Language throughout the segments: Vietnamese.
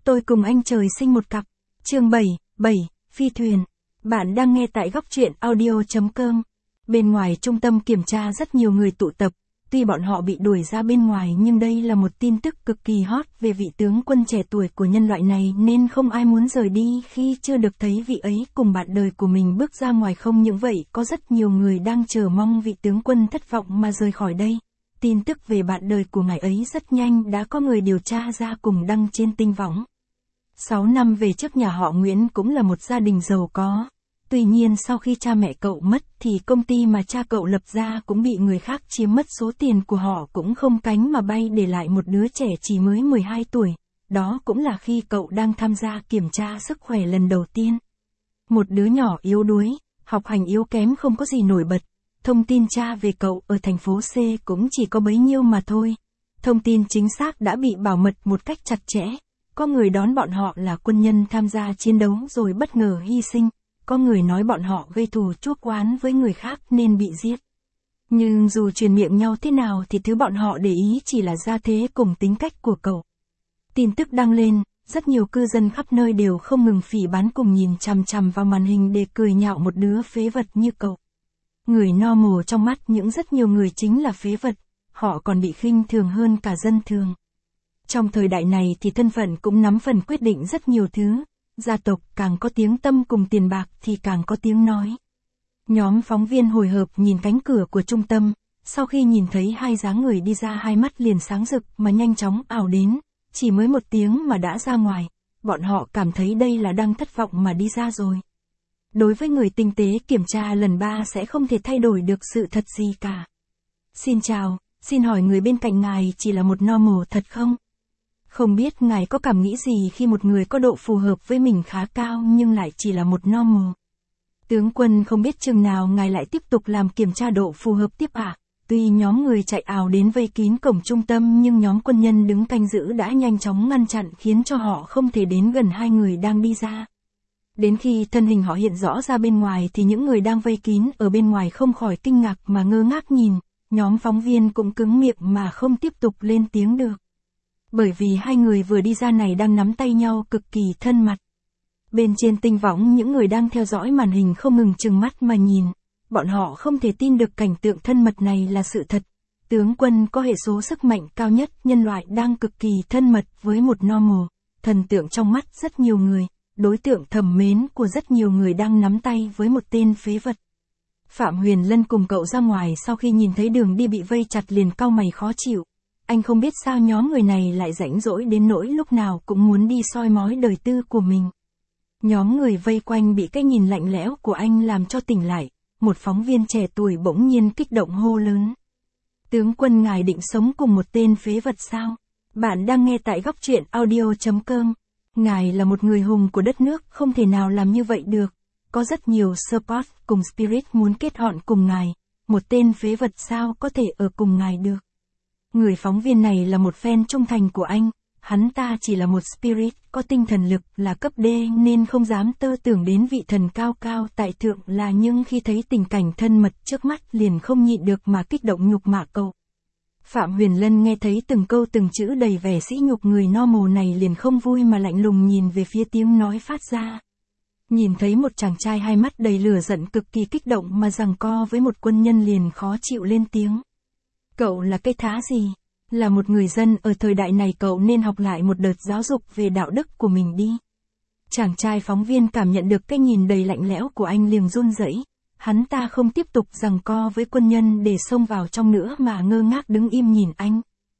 Tôi cùng anh trời sinh một cặp. Chương 7, Phi thuyền. Bạn đang nghe tại góc truyện audio.com. Bên ngoài trung tâm kiểm tra rất nhiều người tụ tập. Tuy bọn họ bị đuổi ra bên ngoài nhưng đây là một tin tức cực kỳ hot về vị tướng quân trẻ tuổi của nhân loại này nên không ai muốn rời đi khi chưa được thấy vị ấy cùng bạn đời của mình bước ra ngoài. Không những vậy, có rất nhiều người đang chờ mong vị tướng quân thất vọng mà rời khỏi đây. Tin tức về bạn đời của ngài ấy rất nhanh đã có người điều tra ra cùng đăng trên tinh võng. 6 năm về trước, nhà họ Nguyễn cũng là một gia đình giàu có. Tuy nhiên sau khi cha mẹ cậu mất thì công ty mà cha cậu lập ra cũng bị người khác chiếm mất, số tiền của họ cũng không cánh mà bay, để lại một đứa trẻ chỉ mới 12 tuổi. Đó cũng là khi cậu đang tham gia kiểm tra sức khỏe lần đầu tiên. Một đứa nhỏ yếu đuối, học hành yếu kém, không có gì nổi bật. Thông tin tra về cậu ở thành phố C cũng chỉ có bấy nhiêu mà thôi. Thông tin chính xác đã bị bảo mật một cách chặt chẽ. Có người đoán bọn họ là quân nhân tham gia chiến đấu rồi bất ngờ hy sinh. Có người nói bọn họ gây thù chuốc oán với người khác nên bị giết. Nhưng dù truyền miệng nhau thế nào thì thứ bọn họ để ý chỉ là gia thế cùng tính cách của cậu. Tin tức đăng lên, rất nhiều cư dân khắp nơi đều không ngừng phỉ báng cùng nhìn chằm chằm vào màn hình để cười nhạo một đứa phế vật như cậu. Người normal trong mắt rất nhiều người chính là phế vật, họ còn bị khinh thường hơn cả dân thường. Trong thời đại này thì thân phận cũng nắm phần quyết định rất nhiều thứ. Gia tộc càng có tiếng tăm cùng tiền bạc thì càng có tiếng nói. Nhóm phóng viên hồi hộp nhìn cánh cửa của trung tâm, sau khi nhìn thấy hai dáng người đi ra, hai mắt liền sáng rực mà nhanh chóng ảo đến. Chỉ mới 1 tiếng mà đã ra ngoài, bọn họ cảm thấy đây là đang thất vọng mà đi ra rồi. Đối với người tinh tế, kiểm tra lần 3 sẽ không thể thay đổi được sự thật gì cả. Xin chào, xin hỏi người bên cạnh ngài chỉ là một normal thật không? Không biết ngài có cảm nghĩ gì khi một người có độ phù hợp với mình khá cao nhưng lại chỉ là một normal? Tướng quân không biết chừng nào ngài lại tiếp tục làm kiểm tra độ phù hợp tiếp ạ? Tuy nhóm người chạy ào đến vây kín cổng trung tâm nhưng nhóm quân nhân đứng canh giữ đã nhanh chóng ngăn chặn, khiến cho họ không thể đến gần hai người đang đi ra. Đến khi thân hình họ hiện rõ ra bên ngoài thì những người đang vây kín ở bên ngoài không khỏi kinh ngạc mà ngơ ngác nhìn. Nhóm phóng viên cũng cứng miệng mà không tiếp tục lên tiếng được. Bởi vì hai người vừa đi ra này đang nắm tay nhau cực kỳ thân mật. Bên trên tinh võng, những người đang theo dõi màn hình không ngừng trừng mắt mà nhìn. Bọn họ không thể tin được cảnh tượng thân mật này là sự thật. Tướng quân có hệ số sức mạnh cao nhất nhân loại đang cực kỳ thân mật với một normal, thần tượng trong mắt rất nhiều người, đối tượng thầm mến của rất nhiều người đang nắm tay với một tên phế vật. Phạm Huyền Lân cùng cậu ra ngoài sau khi nhìn thấy đường đi bị vây chặt liền cau mày khó chịu. Anh không biết sao nhóm người này lại rảnh rỗi đến nỗi lúc nào cũng muốn đi soi mói đời tư của mình. Nhóm người vây quanh bị cái nhìn lạnh lẽo của anh làm cho tỉnh lại. Một phóng viên trẻ tuổi bỗng nhiên kích động hô lớn. Tướng quân, ngài định sống cùng một tên phế vật sao? Bạn đang nghe tại góc truyện audio.com. Ngài là một người hùng của đất nước, không thể nào làm như vậy được. Có rất nhiều support cùng spirit muốn kết họn cùng ngài. Một tên phế vật sao có thể ở cùng ngài được? Người phóng viên này là một fan trung thành của anh. Hắn ta chỉ là một spirit có tinh thần lực là cấp D nên không dám tơ tưởng đến vị thần cao cao tại thượng là, nhưng khi thấy tình cảnh thân mật trước mắt liền không nhịn được mà kích động nhục mạ cậu. Phạm Huyền Lân nghe thấy từng câu từng chữ đầy vẻ sỉ nhục người normal này liền không vui mà lạnh lùng nhìn về phía tiếng nói phát ra. Nhìn thấy một chàng trai hai mắt đầy lửa giận cực kỳ kích động mà giằng co với một quân nhân liền khó chịu lên tiếng. Cậu là cái thá gì? Là một người dân ở thời đại này cậu nên học lại một đợt giáo dục về đạo đức của mình đi. Chàng trai phóng viên cảm nhận được cái nhìn đầy lạnh lẽo của anh liền run rẩy. Hắn ta không tiếp tục giằng co với quân nhân để xông vào trong nữa mà ngơ ngác đứng im nhìn anh.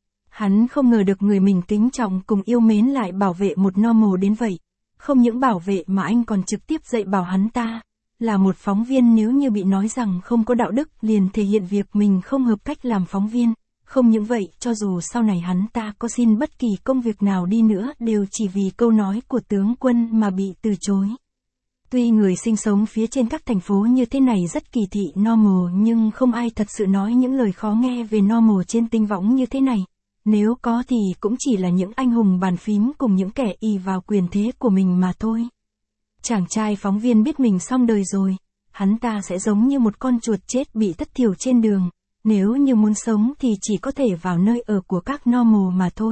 Hắn không ngờ được người mình kính trọng cùng yêu mến lại bảo vệ một normal đến vậy. Không những bảo vệ mà anh còn trực tiếp dạy bảo hắn ta. Là một phóng viên nếu như bị nói rằng không có đạo đức liền thể hiện việc mình không hợp cách làm phóng viên. Không những vậy, cho dù sau này hắn ta có xin bất kỳ công việc nào đi nữa đều chỉ vì câu nói của tướng quân mà bị từ chối. Tuy người sinh sống phía trên các thành phố như thế này rất kỳ thị normal nhưng không ai thật sự nói những lời khó nghe về normal trên tinh võng như thế này. Nếu có thì cũng chỉ là những anh hùng bàn phím cùng những kẻ ỷ vào quyền thế của mình mà thôi. Chàng trai phóng viên biết mình xong đời rồi. Hắn ta sẽ giống như một con chuột chết bị thất thiểu trên đường. Nếu như muốn sống thì chỉ có thể vào nơi ở của các normal mà thôi.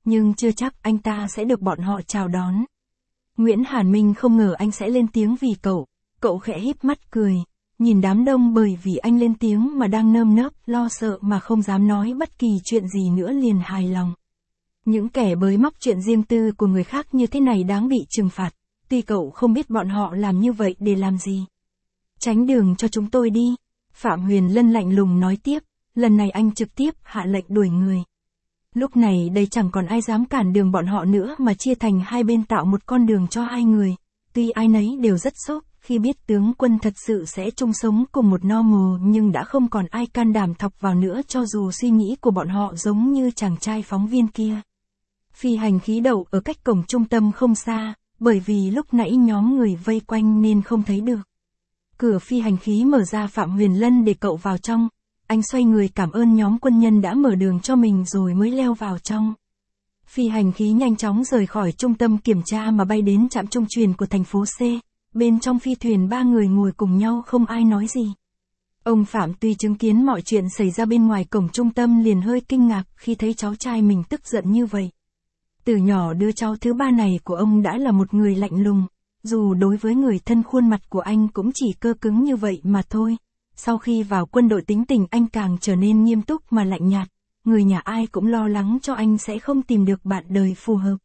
nhưng chưa chắc anh ta sẽ được bọn họ chào đón. Nguyễn Hàn Minh không ngờ anh sẽ lên tiếng vì cậu khẽ híp mắt cười, nhìn đám đông bởi vì anh lên tiếng mà đang nơm nớp lo sợ mà không dám nói bất kỳ chuyện gì nữa liền hài lòng. Những kẻ bới móc chuyện riêng tư của người khác như thế này đáng bị trừng phạt, tuy cậu không biết bọn họ làm như vậy để làm gì. Tránh đường cho chúng tôi đi, Phạm Huyền Lân lạnh lùng nói tiếp, lần này anh trực tiếp hạ lệnh đuổi người. Lúc này đây chẳng còn ai dám cản đường bọn họ nữa mà chia thành hai bên tạo một con đường cho hai người, tuy ai nấy đều rất sốc khi biết tướng quân thật sự sẽ chung sống cùng một normal nhưng đã không còn ai can đảm thọc vào nữa cho dù suy nghĩ của bọn họ giống như chàng trai phóng viên kia. Phi hành khí đậu ở cách cổng trung tâm không xa, bởi vì lúc nãy nhóm người vây quanh nên không thấy được. Cửa phi hành khí mở ra Phạm Huyền Lân để cậu vào trong, anh xoay người cảm ơn nhóm quân nhân đã mở đường cho mình rồi mới leo vào trong. Phi hành khí nhanh chóng rời khỏi trung tâm kiểm tra mà bay đến trạm trung chuyển của thành phố C, bên trong phi thuyền ba người ngồi cùng nhau không ai nói gì. Ông Phạm tuy chứng kiến mọi chuyện xảy ra bên ngoài cổng trung tâm liền hơi kinh ngạc khi thấy cháu trai mình tức giận như vậy. Từ nhỏ đứa cháu thứ ba này của ông đã là một người lạnh lùng, dù đối với người thân khuôn mặt của anh cũng chỉ cơ cứng như vậy mà thôi. Sau khi vào quân đội tính tình anh càng trở nên nghiêm túc mà lạnh nhạt, người nhà ai cũng lo lắng cho anh sẽ không tìm được bạn đời phù hợp.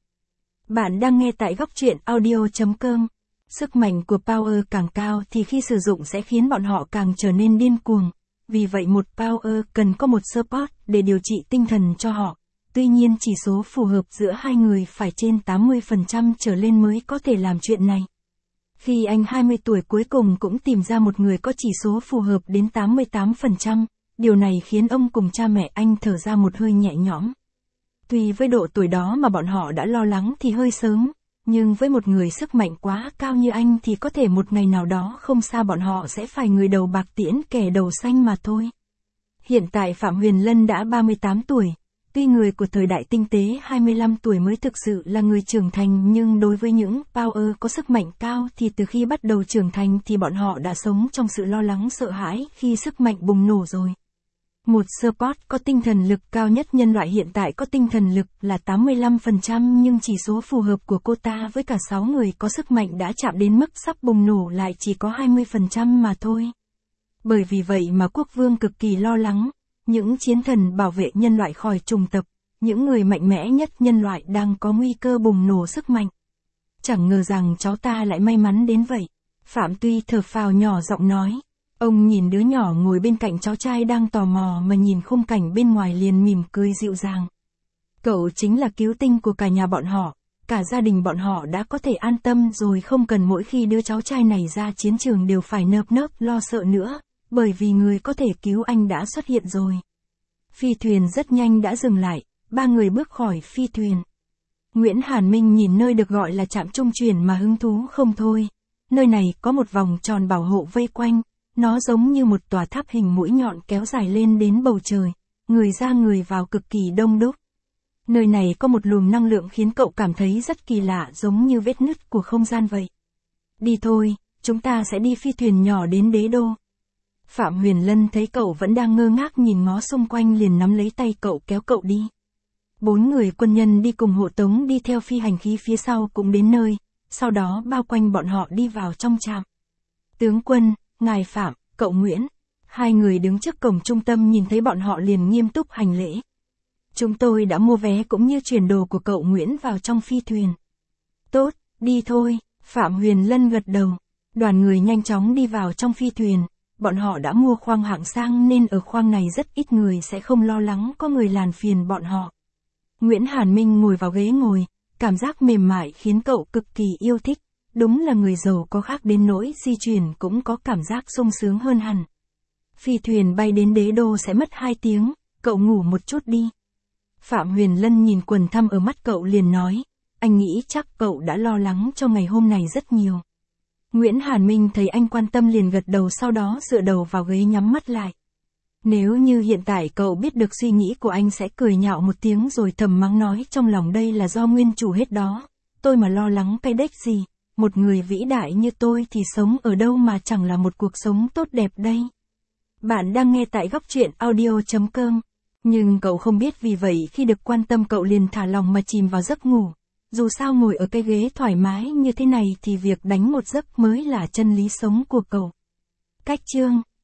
Bạn đang nghe tại góc truyện audio.com. Sức mạnh của Power càng cao thì khi sử dụng sẽ khiến bọn họ càng trở nên điên cuồng. Vì vậy một Power cần có một support để điều trị tinh thần cho họ. Tuy nhiên chỉ số phù hợp giữa hai người phải trên 80% trở lên mới có thể làm chuyện này. Khi anh 20 tuổi cuối cùng cũng tìm ra một người có chỉ số phù hợp đến 88%, điều này khiến ông cùng cha mẹ anh thở ra một hơi nhẹ nhõm. Tuy với độ tuổi đó mà bọn họ đã lo lắng thì hơi sớm, nhưng với một người sức mạnh quá cao như anh thì có thể một ngày nào đó không xa bọn họ sẽ phải người đầu bạc tiễn kẻ đầu xanh mà thôi. Hiện tại Phạm Huyền Lân đã 38 tuổi. Tuy người của thời đại tinh tế 25 tuổi mới thực sự là người trưởng thành nhưng đối với những Power có sức mạnh cao thì từ khi bắt đầu trưởng thành thì bọn họ đã sống trong sự lo lắng sợ hãi khi sức mạnh bùng nổ rồi. Một support có tinh thần lực cao nhất nhân loại hiện tại có tinh thần lực là 85% nhưng chỉ số phù hợp của cô ta với cả 6 người có sức mạnh đã chạm đến mức sắp bùng nổ lại chỉ có 20% mà thôi. Bởi vì vậy mà quốc vương cực kỳ lo lắng. Những chiến thần bảo vệ nhân loại khỏi trùng tập, những người mạnh mẽ nhất nhân loại đang có nguy cơ bùng nổ sức mạnh. Chẳng ngờ rằng cháu ta lại may mắn đến vậy. Phạm Tuy thở phào nhỏ giọng nói. Ông nhìn đứa nhỏ ngồi bên cạnh cháu trai đang tò mò mà nhìn khung cảnh bên ngoài liền mỉm cười dịu dàng. Cậu chính là cứu tinh của cả nhà bọn họ, cả gia đình bọn họ đã có thể an tâm rồi không cần mỗi khi đứa cháu trai này ra chiến trường đều phải nơm nớp lo sợ nữa. Bởi vì người có thể cứu anh đã xuất hiện rồi. Phi thuyền rất nhanh đã dừng lại, ba người bước khỏi phi thuyền. Nguyễn Hàn Minh nhìn nơi được gọi là trạm trung chuyển mà hứng thú không thôi. Nơi này có một vòng tròn bảo hộ vây quanh, nó giống như một tòa tháp hình mũi nhọn kéo dài lên đến bầu trời, người ra người vào cực kỳ đông đúc. Nơi này có một luồng năng lượng khiến cậu cảm thấy rất kỳ lạ giống như vết nứt của không gian vậy. Đi thôi, chúng ta sẽ đi phi thuyền nhỏ đến đế đô. Phạm Huyền Lân thấy cậu vẫn đang ngơ ngác nhìn ngó xung quanh liền nắm lấy tay cậu kéo cậu đi. 4 người quân nhân đi cùng hộ tống đi theo phi hành khí phía sau cũng đến nơi, sau đó bao quanh bọn họ đi vào trong trạm. Tướng quân, ngài Phạm, cậu Nguyễn. Hai người đứng trước cổng trung tâm nhìn thấy bọn họ liền nghiêm túc hành lễ. Chúng tôi đã mua vé cũng như chuyển đồ của cậu Nguyễn vào trong phi thuyền. Tốt, đi thôi, Phạm Huyền Lân gật đầu. Đoàn người nhanh chóng đi vào trong phi thuyền. Bọn họ đã mua khoang hạng sang nên ở khoang này rất ít người sẽ không lo lắng có người làm phiền bọn họ. Nguyễn Hàn Minh ngồi vào ghế ngồi, cảm giác mềm mại khiến cậu cực kỳ yêu thích. Đúng là người giàu có khác đến nỗi di chuyển cũng có cảm giác sung sướng hơn hẳn. Phi thuyền bay đến đế đô sẽ mất 2 tiếng, cậu ngủ một chút đi. Phạm Huyền Lân nhìn quần thâm ở mắt cậu liền nói, anh nghĩ chắc cậu đã lo lắng cho ngày hôm này rất nhiều. Nguyễn Hàn Minh thấy anh quan tâm liền gật đầu sau đó dựa đầu vào ghế nhắm mắt lại. Nếu như hiện tại cậu biết được suy nghĩ của anh sẽ cười nhạo một tiếng rồi thầm mắng nói trong lòng đây là do nguyên chủ hết đó. Tôi mà lo lắng cái đếch gì, một người vĩ đại như tôi thì sống ở đâu mà chẳng là một cuộc sống tốt đẹp đây. Bạn đang nghe tại góc truyện audio.com. Nhưng cậu không biết vì vậy khi được quan tâm cậu liền thả lòng mà chìm vào giấc ngủ. Dù sao ngồi ở cái ghế thoải mái như thế này thì việc đánh một giấc mới là chân lý sống của cậu. Cách chương